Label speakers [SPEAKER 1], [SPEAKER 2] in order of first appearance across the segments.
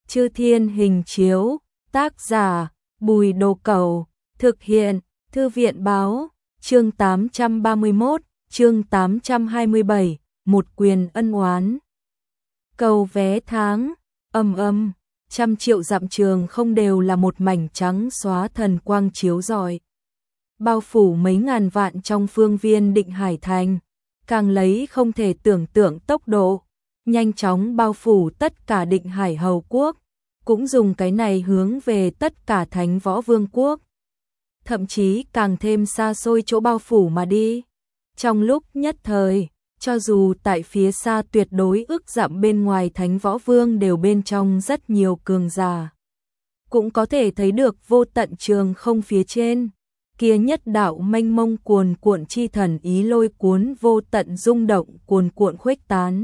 [SPEAKER 1] Chư Thiên Hình Chiếu, tác giả Bùi Đồ Cẩu, thực hiện Thư viện Báo, chương 831, chương 827, một quyền ân oán. Cầu vé tháng, trăm triệu dặm trường không đều là một mảnh trắng xóa thần quang chiếu rọi, bao phủ mấy ngàn vạn trong phương viên Định Hải Thành, càng lấy không thể tưởng tượng tốc độ, nhanh chóng bao phủ tất cả Định Hải Hầu Quốc, cũng dùng cái này hướng về tất cả Thánh Võ Vương Quốc, thậm chí càng thêm xa xôi chỗ bao phủ mà đi. Trong lúc nhất thời, cho dù tại phía xa tuyệt đối ức dặm bên ngoài Thánh Võ Vương đều bên trong rất nhiều cường giả, cũng có thể thấy được vô tận trường không phía trên, kia nhất đạo mênh mông cuồn cuộn chi thần ý lôi cuốn vô tận rung động cuồn cuộn khuếch tán.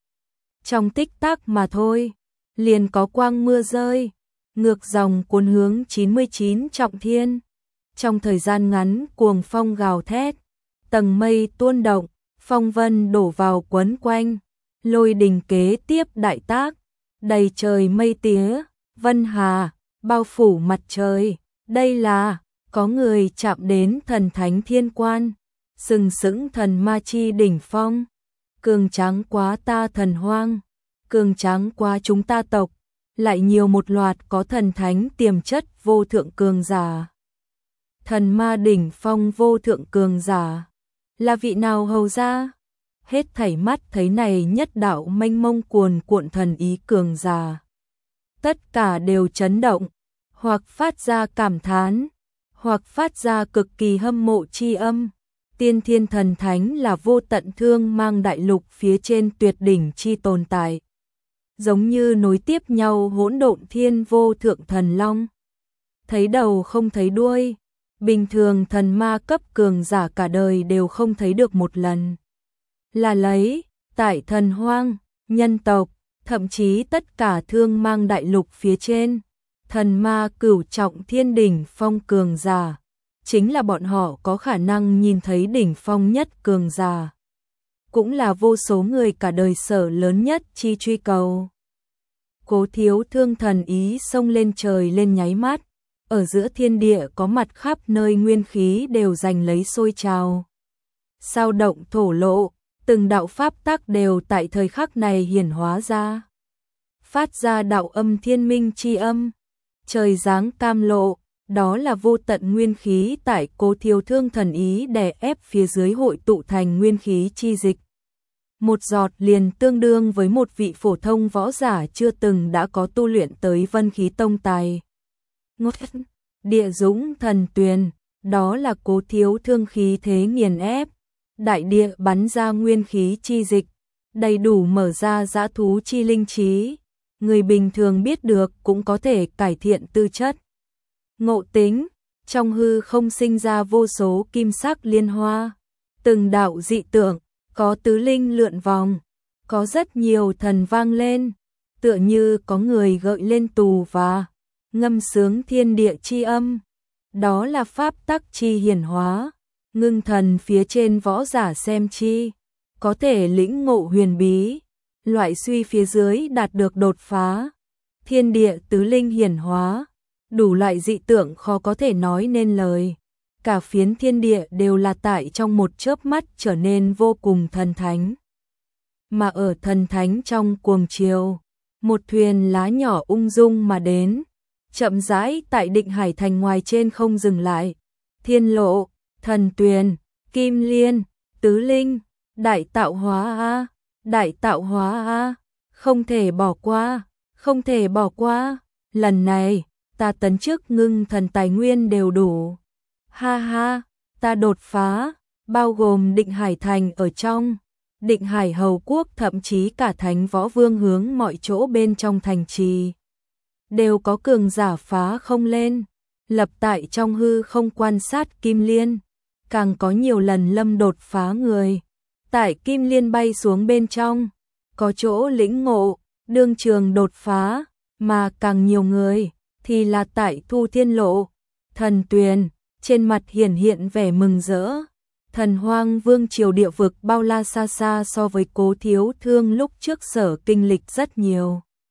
[SPEAKER 1] Trong tích tắc mà thôi, liền có quang mưa rơi, ngược dòng cuốn hướng 99 trọng thiên. Trong thời gian ngắn cuồng phong gào thét, tầng mây tuôn động, phong vân đổ vào quấn quanh, lôi đình kế tiếp đại tác, đầy trời mây tía, vân hà, bao phủ mặt trời. Đây là, có người chạm đến thần thánh thiên quan, sừng sững thần ma chi đỉnh phong, cường tráng quá ta thần hoang, cường tráng quá chúng ta tộc, lại nhiều một loạt có thần thánh tiềm chất vô thượng cường giả. Thần ma đỉnh phong vô thượng cường giả, là vị nào hầu ra? Hết thảy mắt thấy này nhất đạo mênh mông cuồn cuộn thần ý cường giả, tất cả đều chấn động, hoặc phát ra cảm thán, hoặc phát ra cực kỳ hâm mộ chi âm. Tiên thiên thần thánh là vô tận thương mang đại lục phía trên tuyệt đỉnh chi tồn tại, giống như nối tiếp nhau hỗn độn thiên vô thượng thần long, thấy đầu không thấy đuôi, bình thường thần ma cấp cường giả cả đời đều không thấy được một lần. Là lấy, tại thần hoang, nhân tộc, thậm chí tất cả thương mang đại lục phía trên, thần ma cửu trọng thiên đỉnh phong cường giả, chính là bọn họ có khả năng nhìn thấy đỉnh phong nhất cường giả, cũng là vô số người cả đời sở lớn nhất chi truy cầu. Cố Thiếu Thương thần ý xông lên trời lên nháy mắt, ở giữa thiên địa có mặt khắp nơi nguyên khí đều giành lấy sôi trào, sao động thổ lộ, từng đạo pháp tắc đều tại thời khắc này hiển hóa ra, phát ra đạo âm thiên minh chi âm, trời giáng cam lộ. Đó là vô tận nguyên khí tại Cố Thiếu Thương thần ý đè ép phía dưới hội tụ thành nguyên khí chi dịch. Một giọt liền tương đương với một vị phổ thông võ giả chưa từng đã có tu luyện tới vân khí tông tài. Địa dũng thần tuyền, đó là Cố Thiếu Thương khí thế nghiền ép. Đại địa bắn ra nguyên khí chi dịch, đầy đủ mở ra dã thú chi linh trí. Người bình thường biết được cũng có thể cải thiện tư chất. Ngộ tính, trong hư không sinh ra vô số kim sắc liên hoa, từng đạo dị tượng, có tứ linh lượn vòng, có rất nhiều thần vang lên, tựa như có người gợi lên tù và ngâm sướng thiên địa chi âm. Đó là pháp tắc chi hiển hóa, ngưng thần phía trên võ giả xem chi, có thể lĩnh ngộ huyền bí, loại suy phía dưới đạt được đột phá, thiên địa tứ linh hiển hóa. Đủ loại dị tượng khó có thể nói nên lời, cả phiến thiên địa đều là tại trong một chớp mắt trở nên vô cùng thần thánh. Mà ở thần thánh trong cuồng chiều, một thuyền lá nhỏ ung dung mà đến, chậm rãi tại Định Hải Thành ngoài trên không dừng lại. Thiên lộ, thần tuyền, kim liên, tứ linh, đại tạo hóa a, đại tạo hóa a, không thể bỏ qua, không thể bỏ qua, lần này ta tấn chức ngưng thần tài nguyên đều đủ. Ha ha, ta đột phá, bao gồm Định Hải Thành ở trong, Định Hải Hầu Quốc thậm chí cả Thánh Võ Vương hướng mọi chỗ bên trong thành trì. Đều có cường giả phá không lên, lập tại trong hư không quan sát Kim Liên, càng có nhiều lần lâm đột phá người. Tại Kim Liên bay xuống bên trong, có chỗ lĩnh ngộ, đương trường đột phá, mà càng nhiều người thì là tại Thu Thiên Lộ, thần tuyền, trên mặt hiển hiện vẻ mừng rỡ. Thần hoang vương triều địa vực bao la xa xa so với Cố Thiếu Thương lúc trước sở kinh lịch rất nhiều.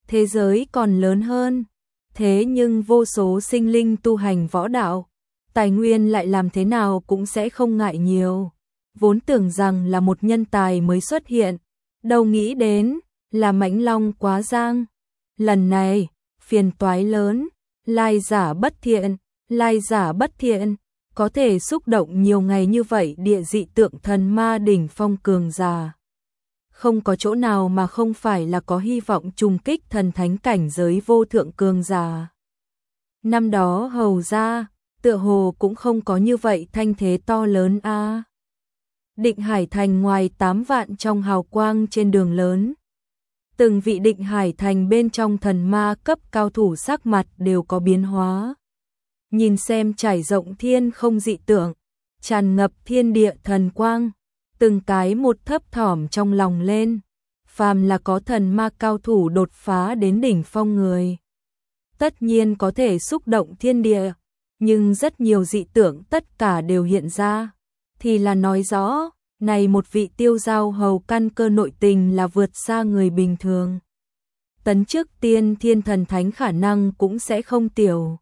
[SPEAKER 1] thế giới còn lớn hơn. Thế nhưng vô số sinh linh tu hành võ đạo, tài nguyên lại làm thế nào cũng sẽ không ngại nhiều. Vốn tưởng rằng là một nhân tài mới xuất hiện, đâu nghĩ đến là mãnh long quá giang. Lần này, phiền toái lớn, lai giả bất thiện, lai giả bất thiện, có thể xúc động nhiều ngày như vậy địa dị tượng thần ma đỉnh phong cường giả. Không có chỗ nào mà không phải là có hy vọng trùng kích thần thánh cảnh giới vô thượng cường giả. Năm đó hầu ra, tựa hồ cũng không có như vậy thanh thế to lớn a. Định Hải Thành ngoài 8 vạn trong hào quang trên đường lớn. Từng vị Định Hải Thành bên trong thần ma cấp cao thủ sắc mặt đều có biến hóa. Nhìn xem trải rộng thiên không dị tượng, tràn ngập thiên địa thần quang, từng cái một thấp thỏm trong lòng lên. Phàm là có thần ma cao thủ đột phá đến đỉnh phong người, tất nhiên có thể xúc động thiên địa, nhưng rất nhiều dị tượng tất cả đều hiện ra, thì là nói rõ, này một vị tiêu giao hầu căn cơ nội tình là vượt xa người bình thường. Tấn chức tiên thiên thần thánh khả năng cũng sẽ không tiểu.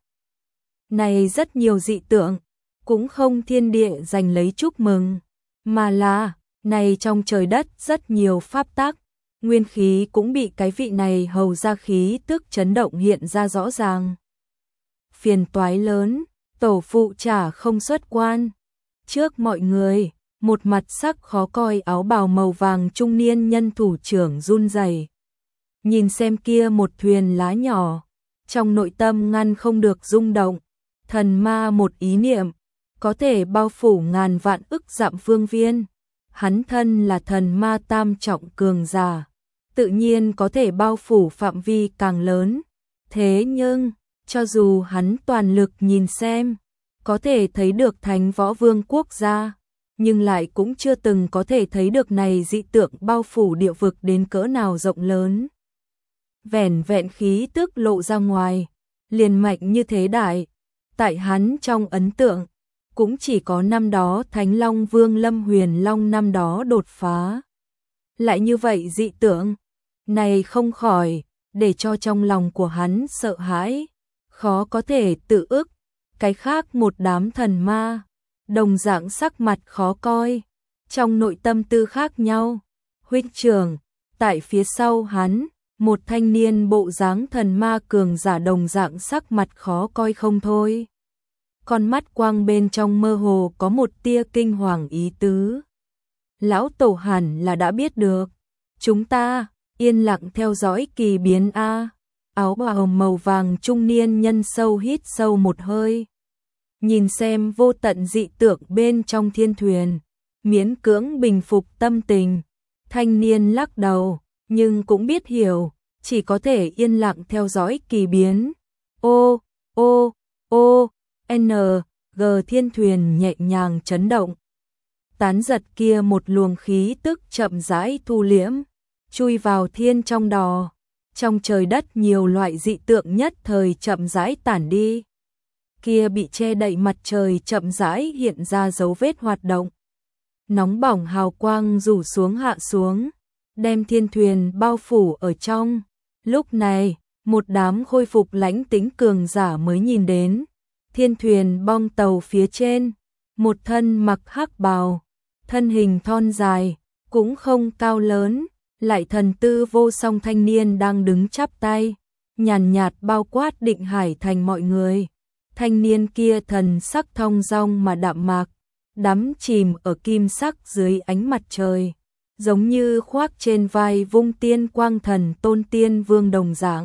[SPEAKER 1] Này rất nhiều dị tượng, cũng không thiên địa giành lấy chúc mừng, mà là, này trong trời đất rất nhiều pháp tắc, nguyên khí cũng bị cái vị này hầu ra khí tức chấn động hiện ra rõ ràng. Phiền toái lớn, tổ phụ trả không xuất quan. Trước mọi người, một mặt sắc khó coi áo bào màu vàng trung niên nhân thủ trưởng run rẩy. Nhìn xem kia một thuyền lá nhỏ, trong nội tâm ngăn không được rung động. Thần ma một ý niệm, có thể bao phủ ngàn vạn ức dặm phương viên. Hắn thân là thần ma tam trọng cường giả, tự nhiên có thể bao phủ phạm vi càng lớn. Thế nhưng, cho dù hắn toàn lực nhìn xem, có thể thấy được Thánh Võ Vương quốc gia, nhưng lại cũng chưa từng có thể thấy được này dị tượng bao phủ địa vực đến cỡ nào rộng lớn. Vẻn vẹn khí tức lộ ra ngoài, liền mạnh như thế đại, tại hắn trong ấn tượng, cũng chỉ có năm đó Thánh Long Vương Lâm Huyền Long năm đó đột phá. Lại như vậy dị tượng, này không khỏi, để cho trong lòng của hắn sợ hãi, khó có thể tự ức. Cái khác một đám thần ma, đồng dạng sắc mặt khó coi, trong nội tâm tư khác nhau. Huynh trưởng, tại phía sau hắn, một thanh niên bộ dáng thần ma cường giả đồng dạng sắc mặt khó coi không thôi. Con mắt quang bên trong mơ hồ có một tia kinh hoàng ý tứ. Lão tổ hẳn là đã biết được, chúng ta yên lặng theo dõi kỳ biến a. Áo bào màu vàng trung niên nhân sâu hít sâu một hơi. Nhìn xem vô tận dị tượng bên trong thiên thuyền, miễn cưỡng bình phục tâm tình. Thanh niên lắc đầu, nhưng cũng biết hiểu, chỉ có thể yên lặng theo dõi kỳ biến. Ô, ô, ô, n, g thiên thuyền nhẹ nhàng chấn động. Tán giật kia một luồng khí tức chậm rãi thu liễm, chui vào thiên trong đò. Trong trời đất nhiều loại dị tượng nhất thời chậm rãi tản đi. Kia bị che đậy mặt trời chậm rãi hiện ra dấu vết hoạt động. Nóng bỏng hào quang rủ xuống hạ xuống, đem thiên thuyền bao phủ ở trong. Lúc này, một đám khôi phục lãnh tĩnh cường giả mới nhìn đến. Thiên thuyền bong tàu phía trên, một thân mặc hắc bào, thân hình thon dài, cũng không cao lớn, lại thần tư vô song thanh niên đang đứng chắp tay, nhàn nhạt bao quát Định Hải Thành mọi người. Thanh niên kia thần sắc thong dong mà đạm mạc, đắm chìm ở kim sắc dưới ánh mặt trời, giống như khoác trên vai vung tiên quang thần tôn tiên vương đồng dạng.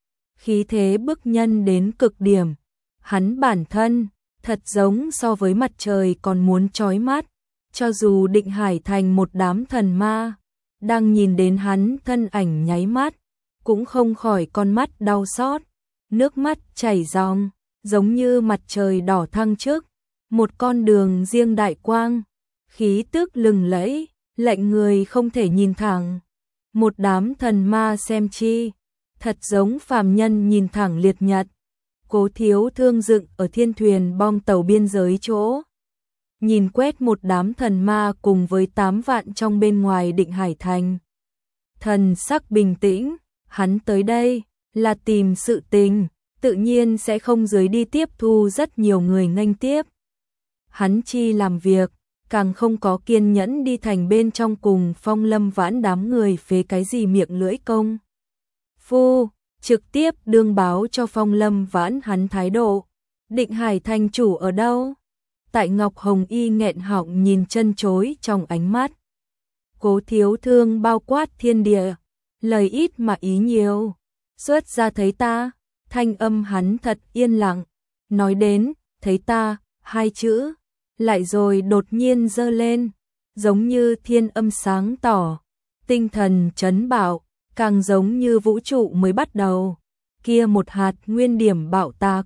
[SPEAKER 1] Khí thế bức nhân đến cực điểm, hắn bản thân, thật giống so với mặt trời còn muốn chói mắt, cho dù Định Hải Thành một đám thần ma, đang nhìn đến hắn thân ảnh nháy mắt, cũng không khỏi con mắt đau xót, nước mắt chảy ròng, giống như mặt trời đỏ thăng trước, một con đường riêng đại quang, khí tức lừng lẫy, lệnh người không thể nhìn thẳng. Một đám thần ma xem chi, thật giống phàm nhân nhìn thẳng liệt nhật. Cố Thiếu Thương dựng ở thiên thuyền bong tàu biên giới chỗ, nhìn quét một đám thần ma cùng với 8 vạn trong bên ngoài Định Hải Thành. Thần sắc bình tĩnh, Hắn tới đây là tìm sự tình, tự nhiên sẽ không dưới đi tiếp thu rất nhiều người nghênh tiếp. Hắn chi làm việc, càng không có kiên nhẫn đi thành bên trong cùng Phong Lâm Vãn đám người phế cái gì miệng lưỡi công phu, trực tiếp đương báo cho Phong Lâm Vãn hắn thái độ. Định Hải thành chủ ở đâu? Tại Ngọc Hồng Y nghẹn họng nhìn chân chối trong ánh mắt. Cố Thiếu Thương bao quát thiên địa, lời ít mà ý nhiều. Xuất ra thấy ta, thanh âm hắn thật yên lặng. Nói đến, thấy ta, hai chữ, lại rồi đột nhiên giơ lên, giống như thiên âm sáng tỏ, tinh thần chấn bạo, càng giống như vũ trụ mới bắt đầu. Kia một hạt nguyên điểm bạo tạc,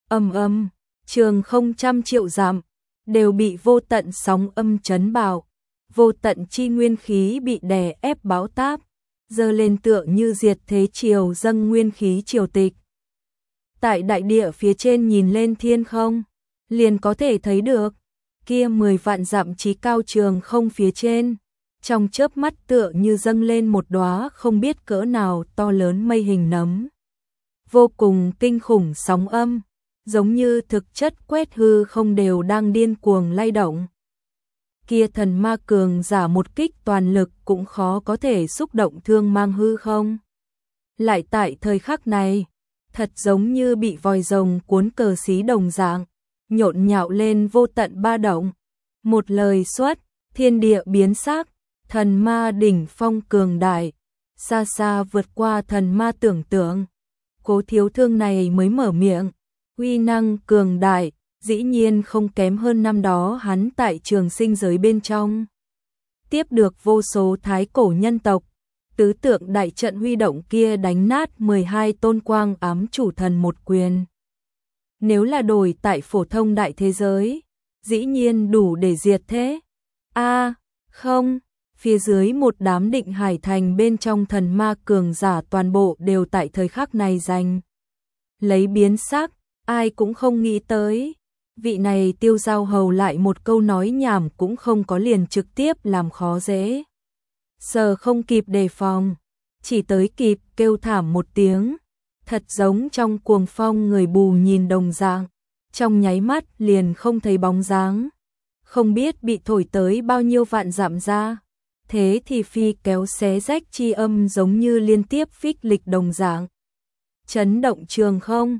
[SPEAKER 1] trường không trăm triệu dặm, đều bị vô tận sóng âm chấn bạo, vô tận chi nguyên khí bị đè ép bão táp, dơ lên tựa như diệt thế triều dâng nguyên khí triều tịch. Tại đại địa phía trên nhìn lên thiên không, liền có thể thấy được, kia 10 vạn dặm chí cao trường không phía trên, trong chớp mắt tựa như dâng lên một đóa không biết cỡ nào to lớn mây hình nấm. Vô cùng kinh khủng sóng âm, giống như thực chất quét hư không đều đang điên cuồng lay động. Kia thần ma cường giả một kích toàn lực cũng khó có thể xúc động thương mang hư không. Lại tại thời khắc này, thật giống như bị vòi rồng cuốn cờ xí đồng dạng, nhộn nhạo lên vô tận ba động. Một lời xuất, thiên địa biến sắc, thần ma đỉnh phong cường đại, xa xa vượt qua thần ma tưởng tượng. Cố Thiếu Thương này mới mở miệng, uy năng cường đại, dĩ nhiên không kém hơn năm đó hắn tại trường sinh giới bên trong. Tiếp được vô số thái cổ nhân tộc, tứ tượng đại trận huy động kia đánh nát 12 tôn quang ám chủ thần một quyền. Nếu là đổi tại phổ thông đại thế giới, dĩ nhiên đủ để diệt thế. Không, phía dưới một đám Định Hải thành bên trong thần ma cường giả toàn bộ đều tại thời khắc này giành lấy biến sắc, ai cũng không nghĩ tới. Vị này Tiêu Giao Hầu lại một câu nói nhảm cũng không có liền trực tiếp làm khó dễ. Sờ không kịp đề phòng, chỉ tới kịp kêu thảm một tiếng, thật giống trong cuồng phong người bù nhìn đồng dạng, trong nháy mắt liền không thấy bóng dáng, không biết bị thổi tới bao nhiêu vạn dặm ra. Thế thì phi kéo xé rách chi âm giống như liên tiếp phích lịch đồng dạng. Chấn động trường không,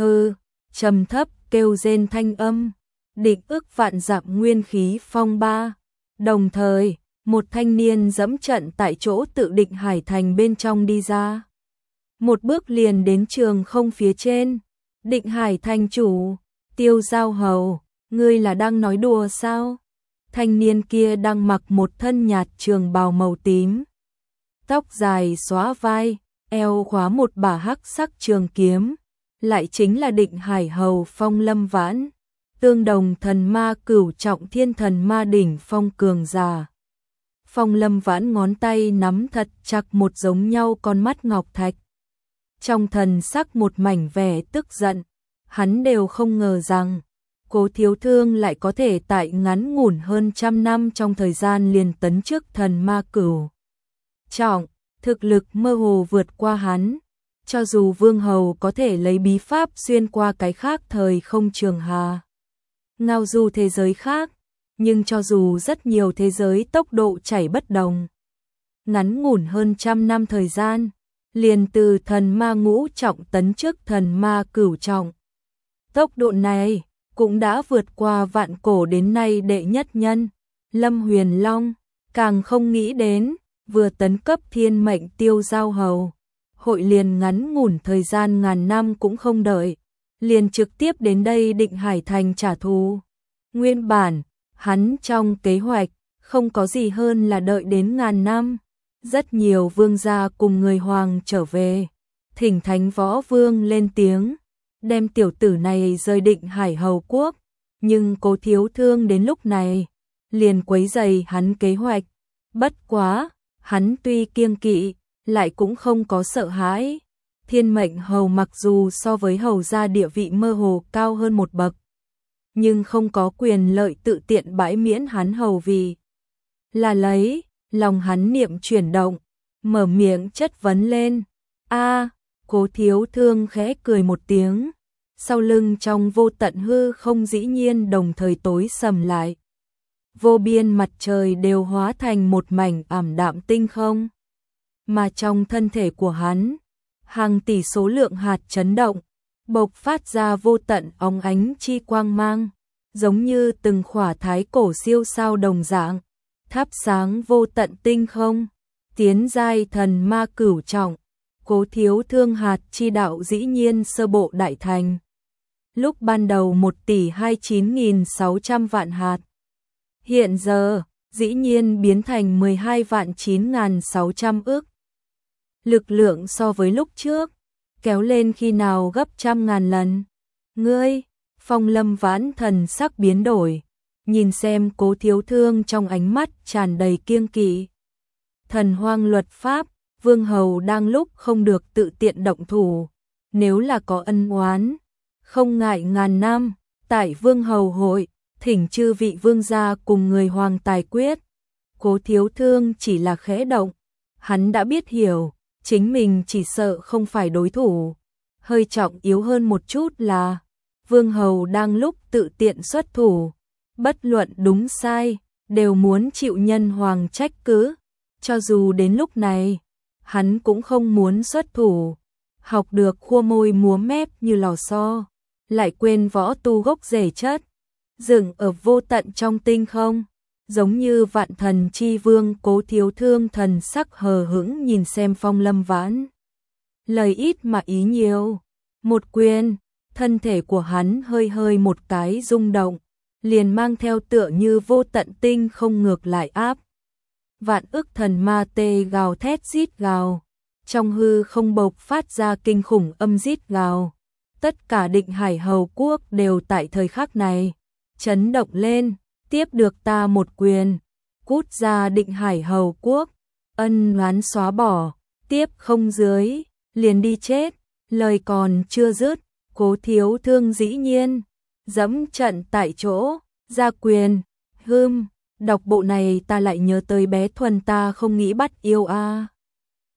[SPEAKER 1] trầm thấp kêu rên thanh âm, định ức vạn dặm nguyên khí phong ba. Đồng thời, một thanh niên dẫm trận tại chỗ tự Định Hải thành bên trong đi ra. Một bước liền đến trường không phía trên. Định Hải thành chủ, Tiêu Giao Hầu, ngươi là đang nói đùa sao? Thanh niên kia đang mặc một thân nhạt trường bào màu tím, tóc dài xóa vai, eo khóa một bả hắc sắc trường kiếm, lại chính là Định Hải Hầu Phong Lâm Vãn, tương đồng thần ma cửu trọng thiên thần ma đỉnh phong cường giả. Phong Lâm Vãn ngón tay nắm thật chặt một giống nhau con mắt ngọc thạch. Trong thần sắc một mảnh vẻ tức giận, hắn đều không ngờ rằng Cố Thiếu Thương lại có thể tại ngắn ngủn hơn trăm năm trong thời gian liền tấn chức thần ma cửu trọng, thực lực mơ hồ vượt qua hắn. Cho dù Vương Hầu có thể lấy bí pháp xuyên qua cái khác thời không trường hà, ngao du thế giới khác, nhưng cho dù rất nhiều thế giới tốc độ chảy bất đồng, ngắn ngủn hơn trăm năm thời gian, liền từ thần ma ngũ trọng tấn chức thần ma cửu trọng. Tốc độ này cũng đã vượt qua vạn cổ đến nay đệ nhất nhân, Lâm Huyền Long, càng không nghĩ đến, vừa tấn cấp thiên mệnh Tiêu Giao Hầu, hội liền ngắn ngủn thời gian ngàn năm cũng không đợi, liền trực tiếp đến đây Định Hải thành trả thù. Nguyên bản, hắn trong kế hoạch, không có gì hơn là đợi đến ngàn năm, rất nhiều vương gia cùng người hoàng trở về, thỉnh Thánh Võ Vương lên tiếng, đem tiểu tử này rời Định Hải Hầu quốc, nhưng Cố Thiếu Thương đến lúc này, liền quấy rầy hắn kế hoạch. Bất quá, hắn tuy kiêng kỵ, lại cũng không có sợ hãi. Thiên mệnh hầu mặc dù so với hầu gia địa vị mơ hồ cao hơn một bậc, nhưng không có quyền lợi tự tiện bãi miễn hắn hầu vì. Là lấy, lòng hắn niệm chuyển động, mở miệng chất vấn lên. A, Cố Thiếu Thương khẽ cười một tiếng, sau lưng trong vô tận hư không dĩ nhiên đồng thời tối sầm lại. Vô biên mặt trời đều hóa thành một mảnh ảm đạm tinh không. Mà trong thân thể của hắn, hàng tỷ số lượng hạt chấn động, bộc phát ra vô tận óng ánh chi quang mang, giống như từng khỏa thái cổ siêu sao đồng dạng, thắp sáng vô tận tinh không, tiến giai thần ma cửu trọng. Cố Thiếu Thương hạt chi đạo dĩ nhiên sơ bộ đại thành. Lúc ban đầu 1.029.600 vạn hạt, hiện giờ dĩ nhiên biến thành 12.9.600 ức. Lực lượng so với lúc trước kéo lên khi nào gấp trăm ngàn lần. Ngươi, Phong Lâm Vãn thần sắc biến đổi, nhìn xem Cố Thiếu Thương trong ánh mắt tràn đầy kiêng kỵ. Thần hoang luật pháp, vương hầu đang lúc không được tự tiện động thủ, nếu là có ân oán, không ngại ngàn năm, tại vương hầu hội, thỉnh chư vị vương gia cùng người hoàng tài quyết. Cố Thiếu Thương chỉ là khẽ động, hắn đã biết hiểu, chính mình chỉ sợ không phải đối thủ, hơi trọng yếu hơn một chút là vương hầu đang lúc tự tiện xuất thủ, bất luận đúng sai, đều muốn chịu nhân hoàng trách cứ, cho dù đến lúc này, hắn cũng không muốn xuất thủ, học được khua môi múa mép như lò xo, lại quên võ tu gốc rễ chất, dựng ở vô tận trong tinh không, giống như vạn thần chi vương. Cố Thiếu Thương thần sắc hờ hững nhìn xem Phong Lâm Vãn. Lời ít mà ý nhiều, một quyền, thân thể của hắn hơi hơi một cái rung động, liền mang theo tựa như vô tận tinh không ngược lại áp. Vạn ức thần ma tê gào thét rít gào, trong hư không bộc phát ra kinh khủng âm rít gào. Tất cả Định Hải Hầu quốc đều tại thời khắc này chấn động lên, tiếp được ta một quyền, cút ra Định Hải Hầu quốc, ân oán xóa bỏ, tiếp không dưới, liền đi chết. Lời còn chưa dứt, Cố Thiếu Thương dĩ nhiên dẫm trận tại chỗ, ra quyền. Đọc bộ này ta lại nhớ tới bé Thuần ta không nghĩ bắt yêu a.